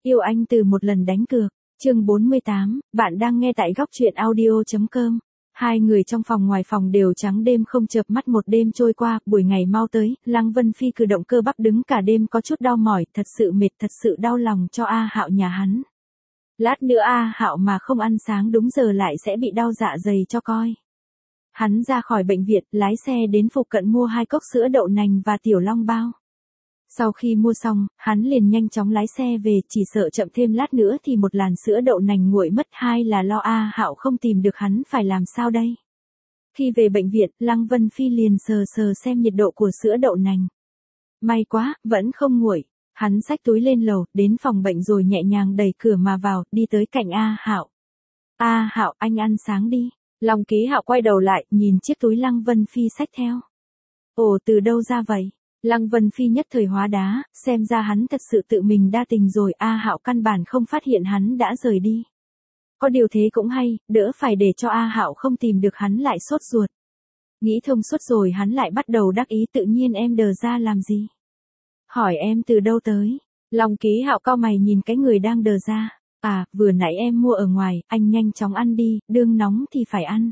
Yêu anh từ một lần đánh cược. Chương 48, bạn đang nghe tại góc truyện audio.com. Hai người trong phòng ngoài phòng đều trắng đêm không chợp mắt, một đêm trôi qua, buổi ngày mau tới, Lăng Vân Phi cử động cơ bắp đứng cả đêm có chút đau mỏi, thật sự mệt, thật sự đau lòng cho A Hạo nhà hắn. Lát nữa A Hạo mà không ăn sáng đúng giờ lại sẽ bị đau dạ dày cho coi. Hắn ra khỏi bệnh viện, lái xe đến phụ cận mua 2 cốc sữa đậu nành và tiểu long bao. Sau khi mua xong, hắn liền nhanh chóng lái xe về, chỉ sợ chậm thêm lát nữa thì một làn sữa đậu nành nguội mất, hai là lo A Hạo không tìm được hắn phải làm sao đây. Khi về bệnh viện, Lăng Vân Phi liền sờ sờ xem nhiệt độ của sữa đậu nành. May quá, vẫn không nguội. Hắn xách túi lên lầu, đến phòng bệnh rồi nhẹ nhàng đẩy cửa mà vào, đi tới cạnh A Hạo. A Hạo, anh ăn sáng đi. Long Ký Hạo quay đầu lại, nhìn chiếc túi Lăng Vân Phi xách theo. Ồ, từ đâu ra vậy? Lăng Vân Phi nhất thời hóa đá, xem ra hắn thật sự tự mình đa tình rồi. A Hạo căn bản không phát hiện hắn đã rời đi. Có điều thế cũng hay, đỡ phải để cho A Hạo không tìm được hắn lại sốt ruột. Nghĩ thông suốt rồi hắn lại bắt đầu đắc ý, tự nhiên em đờ ra làm gì? Hỏi em từ đâu tới? Long Ký Hạo cau mày nhìn cái người đang đờ ra. À, vừa nãy em mua ở ngoài, anh nhanh chóng ăn đi, đương nóng thì phải ăn.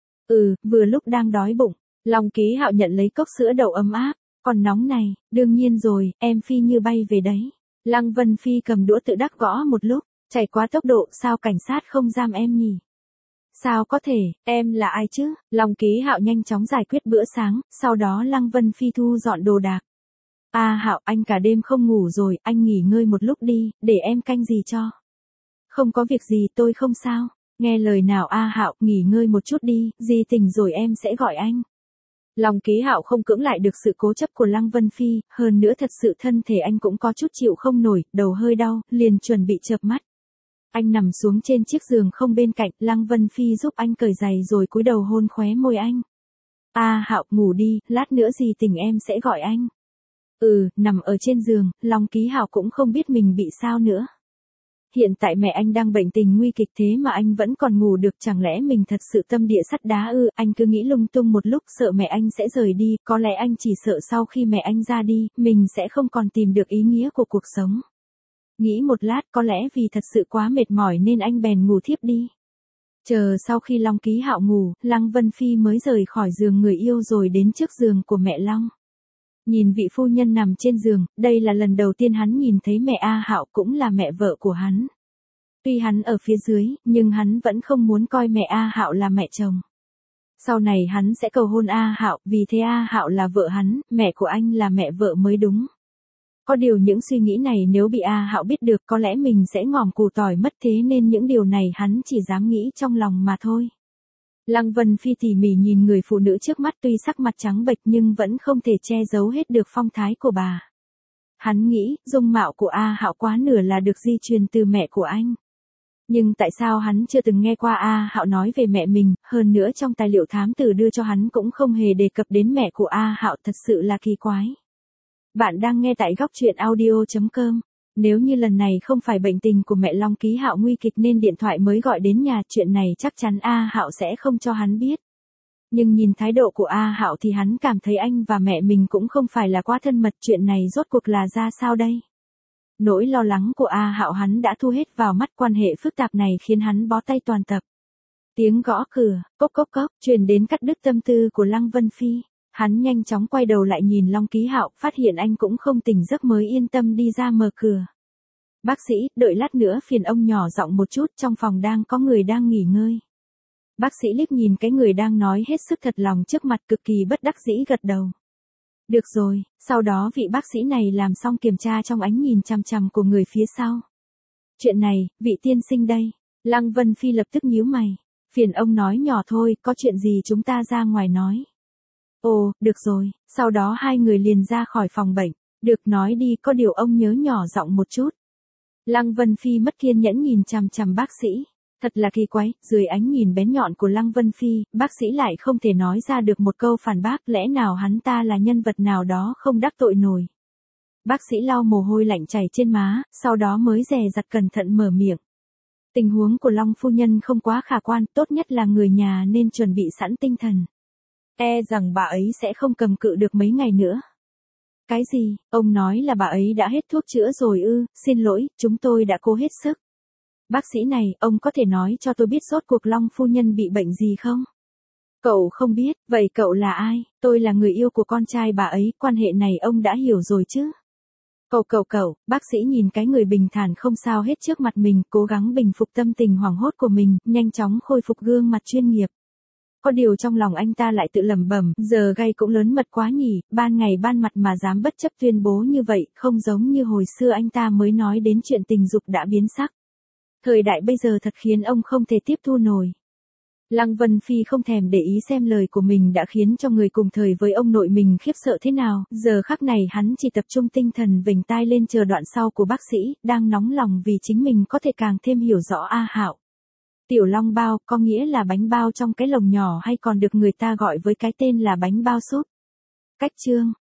Vừa lúc đang đói bụng. Long Ký Hạo nhận lấy cốc sữa đậu ấm áp. Còn nóng này, đương nhiên rồi, em phi như bay về đấy. Lăng Vân Phi cầm đũa tự đắc gõ một lúc, chạy quá tốc độ, sao cảnh sát không giam em nhỉ? Sao có thể, em là ai chứ? Long Ký Hạo nhanh chóng giải quyết bữa sáng, sau đó Lăng Vân Phi thu dọn đồ đạc. A Hạo, anh cả đêm không ngủ rồi, anh nghỉ ngơi một lúc đi, để em canh gì cho. Không có việc gì, tôi không sao. Nghe lời nào A Hạo, nghỉ ngơi một chút đi, gì tỉnh rồi em sẽ gọi anh. Long Ký Hạo không cưỡng lại được sự cố chấp của Lăng Vân Phi, hơn nữa thật sự thân thể anh cũng có chút chịu không nổi, đầu hơi đau, liền chuẩn bị chợp mắt. Anh nằm xuống trên chiếc giường không bên cạnh, Lăng Vân Phi giúp anh cởi giày rồi cúi đầu hôn khóe môi anh. A Hạo, ngủ đi, lát nữa gì tỉnh em sẽ gọi anh. Nằm ở trên giường, Long Ký Hạo cũng không biết mình bị sao nữa. Hiện tại mẹ anh đang bệnh tình nguy kịch thế mà anh vẫn còn ngủ được, chẳng lẽ mình thật sự tâm địa sắt đá ư? Anh cứ nghĩ lung tung một lúc, sợ mẹ anh sẽ rời đi, có lẽ anh chỉ sợ sau khi mẹ anh ra đi, mình sẽ không còn tìm được ý nghĩa của cuộc sống. Nghĩ một lát, có lẽ vì thật sự quá mệt mỏi nên anh bèn ngủ thiếp đi. Chờ sau khi Long Ký Hạo ngủ, Lăng Vân Phi mới rời khỏi giường người yêu rồi đến trước giường của mẹ Long. Nhìn vị phu nhân nằm trên giường, đây là lần đầu tiên hắn nhìn thấy mẹ A Hạo, cũng là mẹ vợ của hắn. Tuy hắn ở phía dưới, nhưng hắn vẫn không muốn coi mẹ A Hạo là mẹ chồng. Sau này hắn sẽ cầu hôn A Hạo, vì thế A Hạo là vợ hắn, mẹ của anh là mẹ vợ mới đúng. Có điều những suy nghĩ này nếu bị A Hạo biết được có lẽ mình sẽ ngòm củ tỏi mất, thế nên những điều này hắn chỉ dám nghĩ trong lòng mà thôi. Lăng Vân Phi tỉ mỉ nhìn người phụ nữ trước mắt, tuy sắc mặt trắng bệch nhưng vẫn không thể che giấu hết được phong thái của bà. Hắn nghĩ, dung mạo của A Hạo quá nửa là được di truyền từ mẹ của anh. Nhưng tại sao hắn chưa từng nghe qua A Hạo nói về mẹ mình, hơn nữa trong tài liệu thám tử đưa cho hắn cũng không hề đề cập đến mẹ của A Hạo, thật sự là kỳ quái. Bạn đang nghe tại góc truyện audio.com. Nếu như lần này không phải bệnh tình của mẹ Long Ký Hạo nguy kịch nên điện thoại mới gọi đến nhà, chuyện này chắc chắn A Hạo sẽ không cho hắn biết. Nhưng nhìn thái độ của A Hạo thì hắn cảm thấy anh và mẹ mình cũng không phải là quá thân mật, chuyện này rốt cuộc là ra sao đây? Nỗi lo lắng của A Hạo hắn đã thu hết vào mắt, quan hệ phức tạp này khiến hắn bó tay toàn tập. Tiếng gõ cửa, cốc cốc cốc, truyền đến cắt đứt tâm tư của Lăng Vân Phi. Hắn nhanh chóng quay đầu lại nhìn Long Ký Hạo, phát hiện anh cũng không tỉnh giấc mới yên tâm đi ra mở cửa. Bác sĩ, đợi lát nữa phiền ông nhỏ giọng một chút, trong phòng đang có người đang nghỉ ngơi. Bác sĩ liếc nhìn cái người đang nói hết sức thật lòng trước mặt, cực kỳ bất đắc dĩ gật đầu. Được rồi, sau đó vị bác sĩ này làm xong kiểm tra trong ánh nhìn chằm chằm của người phía sau. Chuyện này, vị tiên sinh đây. Lăng Vân Phi lập tức nhíu mày. Phiền ông nói nhỏ thôi, có chuyện gì chúng ta ra ngoài nói. Ồ, được rồi, sau đó hai người liền ra khỏi phòng bệnh. Được, nói đi, có điều ông nhớ nhỏ giọng một chút. Lăng Vân Phi mất kiên nhẫn nhìn chằm chằm bác sĩ. Thật là kỳ quái, dưới ánh nhìn bén nhọn của Lăng Vân Phi, bác sĩ lại không thể nói ra được một câu phản bác, lẽ nào hắn ta là nhân vật nào đó không đắc tội nổi. Bác sĩ lau mồ hôi lạnh chảy trên má, sau đó mới dè dặt cẩn thận mở miệng. Tình huống của Long phu nhân không quá khả quan, tốt nhất là người nhà nên chuẩn bị sẵn tinh thần. E rằng bà ấy sẽ không cầm cự được mấy ngày nữa. Cái gì, ông nói là bà ấy đã hết thuốc chữa rồi ư? Xin lỗi, chúng tôi đã cố hết sức. Bác sĩ này, ông có thể nói cho tôi biết rốt cuộc Long phu nhân bị bệnh gì không? Cậu không biết, vậy cậu là ai? Tôi là người yêu của con trai bà ấy, quan hệ này ông đã hiểu rồi chứ? Cậu, bác sĩ nhìn cái người bình thản không sao hết trước mặt mình, cố gắng bình phục tâm tình hoảng hốt của mình, nhanh chóng khôi phục gương mặt chuyên nghiệp. Có điều trong lòng anh ta lại tự lẩm bẩm, giờ gay cũng lớn mật quá nhỉ, ban ngày ban mặt mà dám bất chấp tuyên bố như vậy, không giống như hồi xưa anh ta mới nói đến chuyện tình dục đã biến sắc. Thời đại bây giờ thật khiến ông không thể tiếp thu nổi. Lăng Vân Phi không thèm để ý xem lời của mình đã khiến cho người cùng thời với ông nội mình khiếp sợ thế nào, giờ khắc này hắn chỉ tập trung tinh thần vểnh tai lên chờ đoạn sau của bác sĩ, đang nóng lòng vì chính mình có thể càng thêm hiểu rõ A Hạo. Tiểu Long bao, có nghĩa là bánh bao trong cái lồng nhỏ hay còn được người ta gọi với cái tên là bánh bao súp. Cách chương